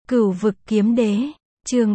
Cửu vực kiếm đế, chương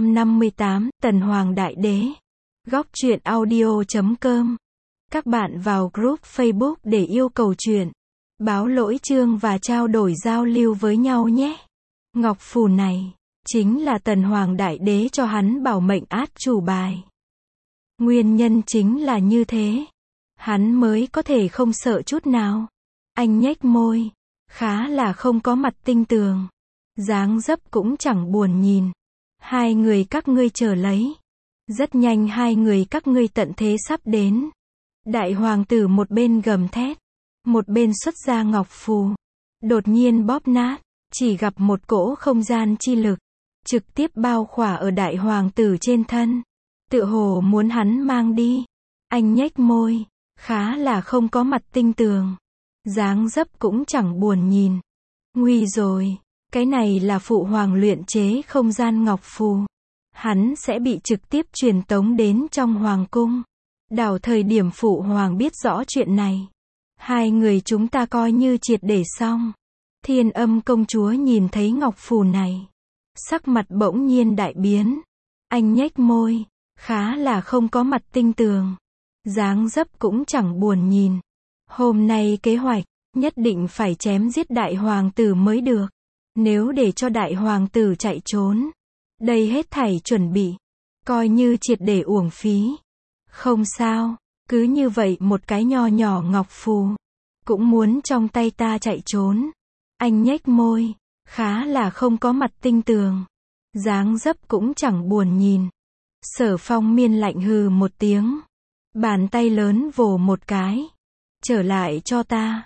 358, Tần Hoàng Đại Đế. Góc truyện audio.com. Các bạn vào group Facebook để yêu cầu truyện, báo lỗi chương và trao đổi giao lưu với nhau nhé. Ngọc phù này, chính là Tần Hoàng Đại Đế cho hắn bảo mệnh át chủ bài. Nguyên nhân chính là như thế, hắn mới có thể không sợ chút nào. Anh nhếch môi, khá là không có mặt tinh tường. Dáng dấp cũng chẳng buồn nhìn. Hai người các ngươi chờ lấy. Rất nhanh hai người các ngươi tận thế sắp đến. Đại hoàng tử một bên gầm thét, một bên xuất ra ngọc phù. Đột nhiên bóp nát, chỉ gặp một cỗ không gian chi lực, trực tiếp bao khỏa ở đại hoàng tử trên thân. Tựa hồ muốn hắn mang đi. Anh nhếch môi, khá là không có mặt tinh tường. Dáng dấp cũng chẳng buồn nhìn. Nguy rồi. Cái này là phụ hoàng luyện chế không gian ngọc phù. Hắn sẽ bị trực tiếp truyền tống đến trong hoàng cung. Đảo thời điểm phụ hoàng biết rõ chuyện này, hai người chúng ta coi như triệt để xong. Thiên Âm công chúa nhìn thấy ngọc phù này, sắc mặt bỗng nhiên đại biến. Anh nhếch môi, khá là không có mặt tinh tường. Dáng dấp cũng chẳng buồn nhìn. Hôm nay kế hoạch, nhất định phải chém giết đại hoàng tử mới được. Nếu để cho đại hoàng tử chạy trốn, đây hết thảy chuẩn bị, coi như triệt để uổng phí. Không sao, cứ như vậy một cái nho nhỏ ngọc phù, cũng muốn trong tay ta chạy trốn. Anh nhếch môi, khá là không có mặt tinh tường. Dáng dấp cũng chẳng buồn nhìn. Sở Phong Miên lạnh hừ một tiếng. Bàn tay lớn vồ một cái. Trở lại cho ta.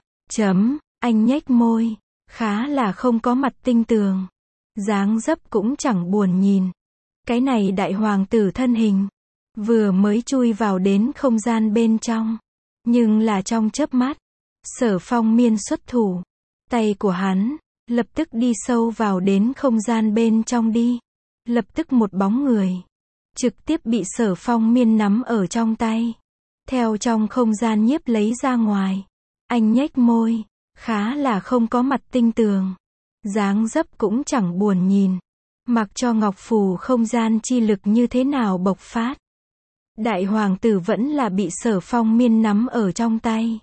Anh nhếch môi, khá là không có mặt tinh tường. Dáng dấp cũng chẳng buồn nhìn. Cái này đại hoàng tử thân hình, vừa mới chui vào đến không gian bên trong. Nhưng là trong chớp mắt, Sở Phong Miên xuất thủ. Tay của hắn, lập tức đi sâu vào đến không gian bên trong đi. Lập tức một bóng người, trực tiếp bị Sở Phong Miên nắm ở trong tay. Theo trong không gian nhiếp lấy ra ngoài. Anh nhếch môi, khá là không có mặt tinh tường. Dáng dấp cũng chẳng buồn nhìn. Mặc cho ngọc phù không gian chi lực như thế nào bộc phát, đại hoàng tử vẫn là bị Sở Phong Miên nắm ở trong tay.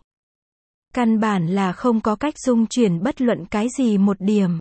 Căn bản là không có cách dung chuyển bất luận cái gì một điểm.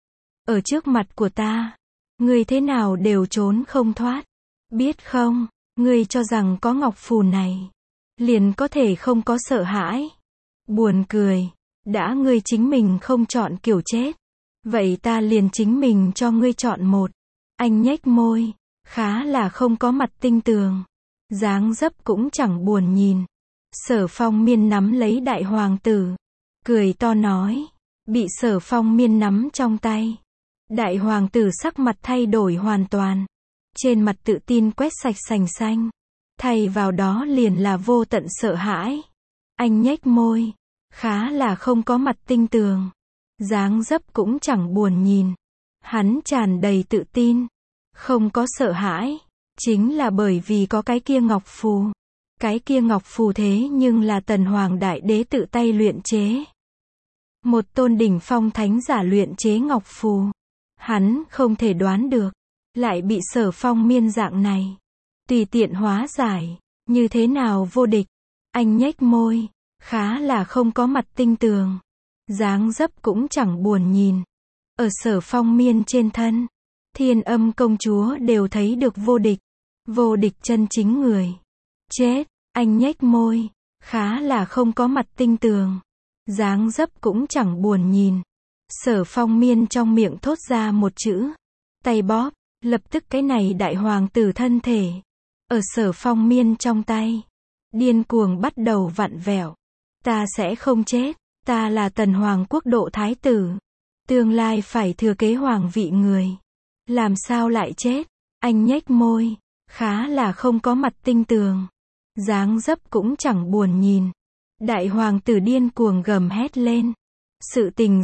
Ở trước mặt của ta, ngươi thế nào đều trốn không thoát. Biết không, ngươi cho rằng có ngọc phù này, liền có thể không có sợ hãi. Buồn cười. Đã ngươi chính mình không chọn kiểu chết, vậy ta liền chính mình cho ngươi chọn một. Anh nhếch môi, khá là không có mặt tinh tường. Dáng dấp cũng chẳng buồn nhìn. Sở Phong Miên nắm lấy đại hoàng tử, cười to nói. Bị Sở Phong Miên nắm trong tay, đại hoàng tử sắc mặt thay đổi hoàn toàn. Trên mặt tự tin quét sạch sành xanh, thay vào đó liền là vô tận sợ hãi. Anh nhếch môi, khá là không có mặt tinh tường. Dáng dấp cũng chẳng buồn nhìn. Hắn tràn đầy tự tin, không có sợ hãi, chính là bởi vì có cái kia ngọc phù. Cái kia ngọc phù thế nhưng là Tần Hoàng Đại Đế tự tay luyện chế. Một tôn đỉnh phong thánh giả luyện chế ngọc phù. Hắn không thể đoán được, lại bị Sở Phong Miên dạng này tùy tiện hóa giải, như thế nào vô địch. Anh nhếch môi, khá là không có mặt tinh tường. Dáng dấp cũng chẳng buồn nhìn. Ở Sở Phong Miên trên thân, Thiên Âm công chúa đều thấy được vô địch. Vô địch chân chính người. Chết, anh nhếch môi, khá là không có mặt tinh tường. Dáng dấp cũng chẳng buồn nhìn. Sở Phong Miên trong miệng thốt ra một chữ. Tay bóp, lập tức cái này đại hoàng tử thân thể, ở Sở Phong Miên trong tay, điên cuồng bắt đầu vặn vẹo. Ta sẽ không chết, ta là Tần Hoàng quốc độ thái tử, tương lai phải thừa kế hoàng vị người. Làm sao lại chết? Anh nhếch môi, khá là không có mặt tinh tường. Dáng dấp cũng chẳng buồn nhìn. Đại hoàng tử điên cuồng gầm hét lên. Sự tình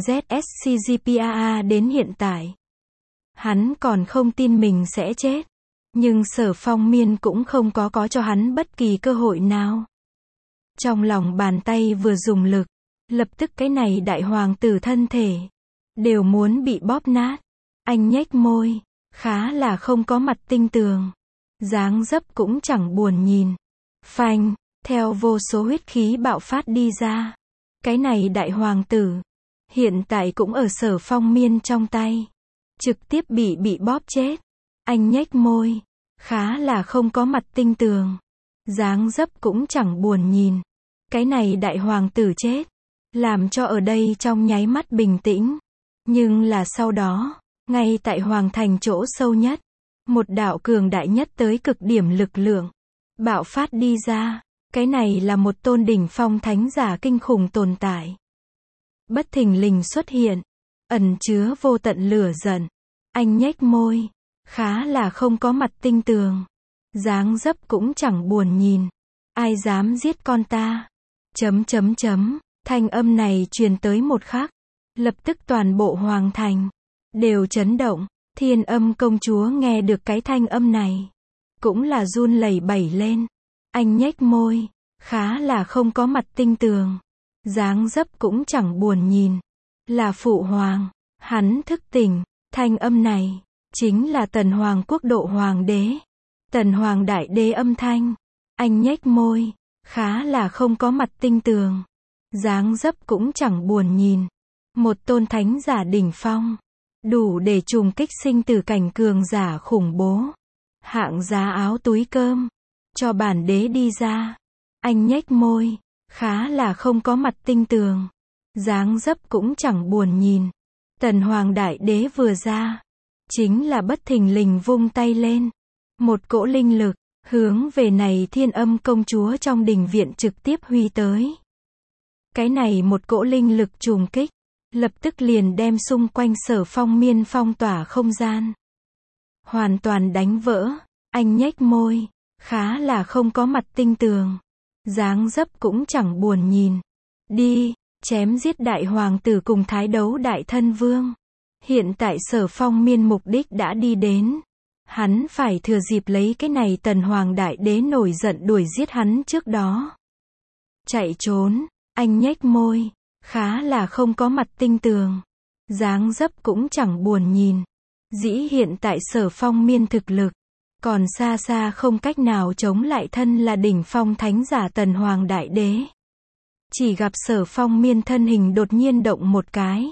ZSCGPAA đến hiện tại, hắn còn không tin mình sẽ chết. Nhưng Sở Phong Miên cũng không có cho hắn bất kỳ cơ hội nào. Trong lòng bàn tay vừa dùng lực, lập tức cái này đại hoàng tử thân thể đều muốn bị bóp nát. Anh nhếch môi, khá là không có mặt tinh tường. Dáng dấp cũng chẳng buồn nhìn. Phanh, theo vô số huyết khí bạo phát đi ra. Cái này đại hoàng tử, hiện tại cũng ở Sở Phong Miên trong tay. Trực tiếp bị bóp chết. Anh nhếch môi, khá là không có mặt tinh tường. Dáng dấp cũng chẳng buồn nhìn. Cái này đại hoàng tử chết, làm cho ở đây trong nháy mắt bình tĩnh. Nhưng là sau đó, ngay tại hoàng thành chỗ sâu nhất, một đạo cường đại nhất tới cực điểm lực lượng bạo phát đi ra. Cái này là một tôn đỉnh phong thánh giả kinh khủng tồn tại. Bất thình lình xuất hiện, ẩn chứa vô tận lửa giận. Anh nhếch môi, khá là không có mặt tinh tường. Dáng dấp cũng chẳng buồn nhìn. Ai dám giết con ta? Thanh âm này truyền tới một khắc, lập tức toàn bộ hoàng thành đều chấn động. Thiên Âm công chúa nghe được cái thanh âm này, cũng là run lẩy bẩy lên. Anh nhếch môi, khá là không có mặt tinh tường. Dáng dấp cũng chẳng buồn nhìn. Là phụ hoàng, hắn thức tỉnh. Thanh âm này chính là Tần Hoàng quốc độ hoàng đế, Tần Hoàng đại đế âm thanh. Anh nhếch môi, khá là không có mặt tinh tường. Dáng dấp cũng chẳng buồn nhìn. Một tôn thánh giả đỉnh phong, đủ để trùng kích sinh tử cảnh cường giả khủng bố. Hạng giá áo túi cơm, cho bản đế đi ra. Anh nhếch môi, khá là không có mặt tinh tường. Dáng dấp cũng chẳng buồn nhìn. Tần Hoàng đại đế vừa ra, chính là bất thình lình vung tay lên. Một cỗ linh lực, hướng về này Thiên Âm công chúa trong đình viện trực tiếp huy tới. Cái này một cỗ linh lực trùng kích, lập tức liền đem xung quanh Sở Phong Miên phong tỏa không gian hoàn toàn đánh vỡ. Anh nhếch môi, khá là không có mặt tinh tường. Dáng dấp cũng chẳng buồn nhìn. Đi, chém giết đại hoàng tử cùng thái đấu đại thân vương. Hiện tại Sở Phong Miên mục đích đã đi đến. Hắn phải thừa dịp lấy cái này Tần Hoàng đại đế nổi giận đuổi giết hắn trước đó. Chạy trốn, anh nhếch môi, khá là không có mặt tinh tường. Dáng dấp cũng chẳng buồn nhìn. Dĩ hiện tại Sở Phong Miên thực lực còn xa xa không cách nào chống lại thân là đỉnh phong thánh giả Tần Hoàng đại đế. Chỉ gặp Sở Phong Miên thân hình đột nhiên động một cái,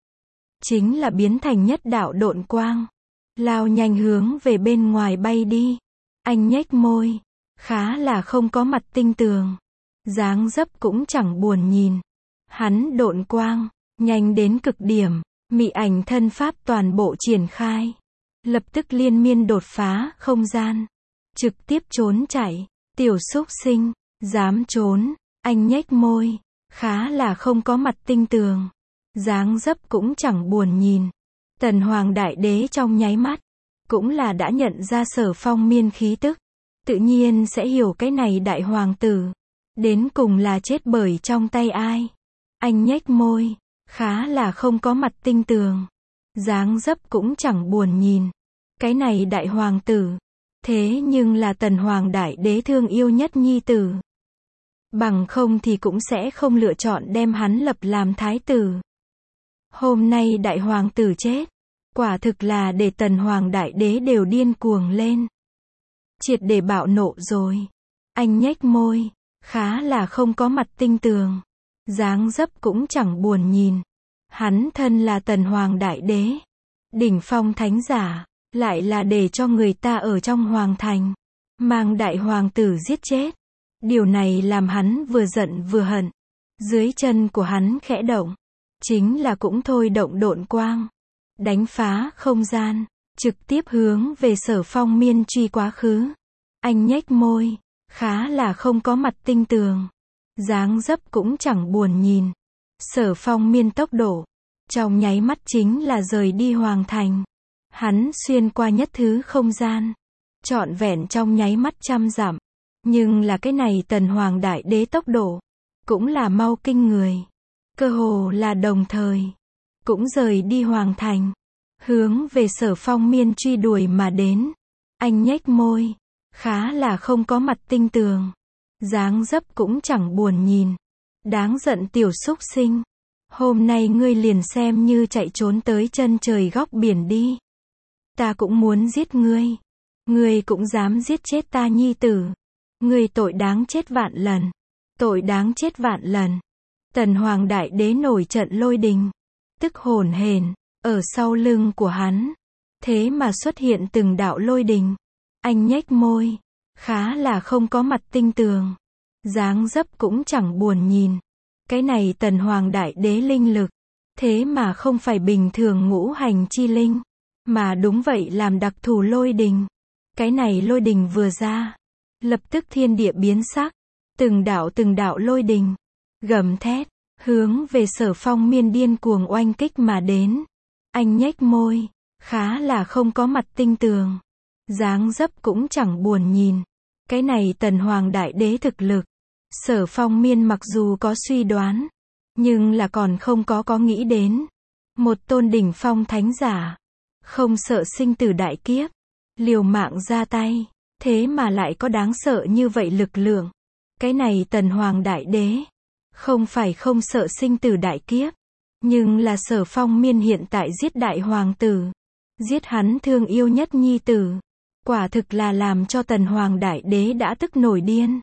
chính là biến thành nhất đạo độn quang, lao nhanh hướng về bên ngoài bay đi. Anh nhếch môi, khá là không có mặt tinh tường. Dáng dấp cũng chẳng buồn nhìn. Hắn độn quang, nhanh đến cực điểm, mị ảnh thân pháp toàn bộ triển khai. Lập tức liên miên đột phá không gian, trực tiếp trốn chạy. Tiểu súc sinh, dám trốn. Anh nhếch môi, khá là không có mặt tinh tường. Dáng dấp cũng chẳng buồn nhìn. Tần Hoàng đại đế trong nháy mắt, cũng là đã nhận ra Sở Phong Miên khí tức. Tự nhiên sẽ hiểu cái này đại hoàng tử, đến cùng là chết bởi trong tay ai. Anh nhếch môi, khá là không có mặt tinh tường. Dáng dấp cũng chẳng buồn nhìn. Cái này đại hoàng tử, thế nhưng là Tần Hoàng đại đế thương yêu nhất nhi tử. Bằng không thì cũng sẽ không lựa chọn đem hắn lập làm thái tử. Hôm nay đại hoàng tử chết, quả thực là để Tần Hoàng đại đế đều điên cuồng lên. Triệt để bạo nộ rồi. Anh nhếch môi, khá là không có mặt tinh tường. Dáng dấp cũng chẳng buồn nhìn. Hắn thân là Tần Hoàng đại đế, đỉnh phong thánh giả, lại là để cho người ta ở trong hoàng thành mang đại hoàng tử giết chết. Điều này làm hắn vừa giận vừa hận. Dưới chân của hắn khẽ động, chính là cũng thôi động độn quang, đánh phá không gian, trực tiếp hướng về Sở Phong Miên truy quá khứ. Anh nhếch môi, khá là không có mặt tinh tường. Dáng dấp cũng chẳng buồn nhìn. Sở Phong Miên tốc độ, trong nháy mắt chính là rời đi hoàng thành. Hắn xuyên qua nhất thứ không gian, trọn vẹn trong nháy mắt 100 dặm. Nhưng là cái này Tần Hoàng đại đế tốc độ, cũng là mau kinh người. Cơ hồ là đồng thời, cũng rời đi hoàng thành, hướng về Sở Phong Miên truy đuổi mà đến. Anh nhếch môi, khá là không có mặt tinh tường. Dáng dấp cũng chẳng buồn nhìn. Đáng giận tiểu súc sinh. Hôm nay ngươi liền xem như chạy trốn tới chân trời góc biển đi. ta cũng muốn giết ngươi. Ngươi cũng dám giết chết ta nhi tử. Ngươi tội đáng chết vạn lần. Tội đáng chết vạn lần. Tần Hoàng Đại Đế nổi trận lôi đình. Tức hổn hển, ở sau lưng của hắn. Thế mà xuất hiện từng đạo lôi đình. Anh nhếch môi. Khá là không có mặt tinh tường. Dáng dấp cũng chẳng buồn nhìn. Cái này Tần Hoàng Đại Đế linh lực. Thế mà không phải bình thường ngũ hành chi linh. Mà đúng vậy làm đặc thù lôi đình. Cái này lôi đình vừa ra. Lập tức thiên địa biến sắc. Từng đạo lôi đình. Gầm thét. Hướng về Sở Phong Miên điên cuồng oanh kích mà đến. Anh nhếch môi. Khá là không có mặt tinh tường. Dáng dấp cũng chẳng buồn nhìn. Cái này Tần Hoàng Đại Đế thực lực. Sở Phong Miên mặc dù có suy đoán. Nhưng là còn không có nghĩ đến. Một tôn đỉnh phong thánh giả. Không sợ sinh tử đại kiếp. Liều mạng ra tay. Thế mà lại có đáng sợ như vậy lực lượng. Cái này Tần Hoàng Đại Đế. Không phải không sợ sinh tử đại kiếp. Nhưng là Sở Phong Miên hiện tại giết đại hoàng tử. Giết hắn thương yêu nhất nhi tử. Quả thực là làm cho Tần Hoàng Đại Đế đã tức nổi điên.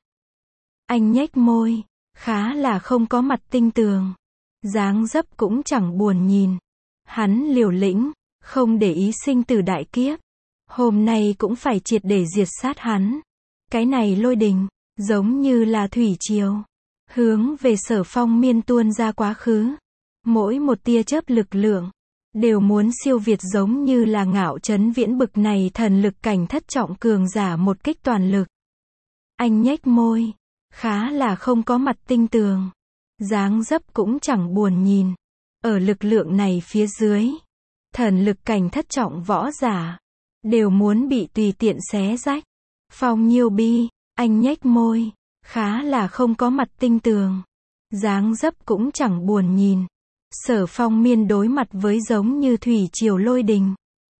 Anh nhếch môi. Khá là không có mặt tinh tường. Dáng dấp cũng chẳng buồn nhìn. Hắn liều lĩnh. Không để ý sinh tử đại kiếp. Hôm nay cũng phải triệt để diệt sát hắn. Cái này lôi đình. Giống như là thủy triều. Hướng về Sở Phong Miên tuôn ra quá khứ. Mỗi một tia chớp lực lượng. Đều muốn siêu việt giống như là Ngạo Trấn Viễn bực này thần lực cảnh thất trọng cường giả một kích toàn lực. Anh nhếch môi. Khá là không có mặt tinh tường. Dáng dấp cũng chẳng buồn nhìn. Ở lực lượng này phía dưới. Thần lực cảnh thất trọng võ giả. Đều muốn bị tùy tiện xé rách. Phong Nhiêu Bi. Anh nhếch môi. Khá là không có mặt tinh tường. Dáng dấp cũng chẳng buồn nhìn. Sở Phong Miên đối mặt với giống như thủy triều lôi đình.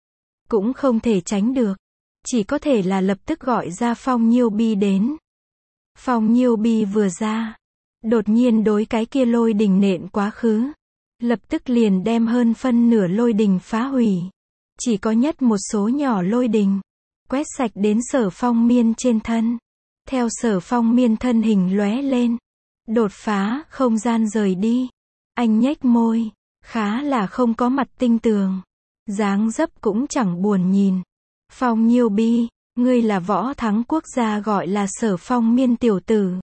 Cũng không thể tránh được. Chỉ có thể là lập tức gọi ra Phong Nhiêu Bi đến. Phong Nhiêu Bi vừa ra. Đột nhiên đối cái kia lôi đình nện quá khứ. Lập tức liền đem hơn phân nửa lôi đình phá hủy. Chỉ có nhất một số nhỏ lôi đình. Quét sạch đến Sở Phong Miên trên thân. Theo Sở Phong Miên thân hình lóe lên. Đột phá, không gian rời đi. Anh nhếch môi. Khá là không có mặt tinh tường. Dáng dấp cũng chẳng buồn nhìn. Phong Nhiêu Bi. Ngươi là võ thắng quốc gia gọi là Sở Phong Miên tiểu tử.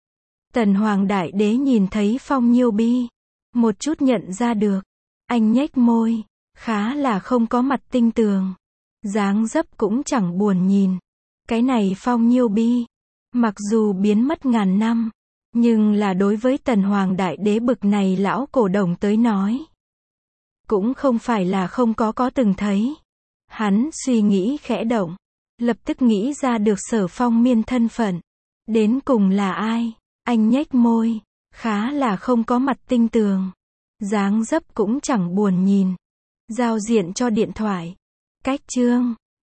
Tần Hoàng Đại Đế nhìn thấy Phong Nhiêu Bi. Một chút nhận ra được. Anh nhếch môi. Khá là không có mặt tinh tường. Dáng dấp cũng chẳng buồn nhìn. Cái này Phong Nhiêu Bi. Mặc dù biến mất ngàn năm. Nhưng là đối với Tần Hoàng Đại Đế bực này lão cổ đồng tới nói. Cũng không phải là không có từng thấy. Hắn suy nghĩ khẽ động. Lập tức nghĩ ra được Sở Phong Miên thân phận. Đến cùng là ai? Anh nhếch môi. Khá là không có mặt tinh tường. Dáng dấp cũng chẳng buồn nhìn. Giao diện cho điện thoại. Cách chương.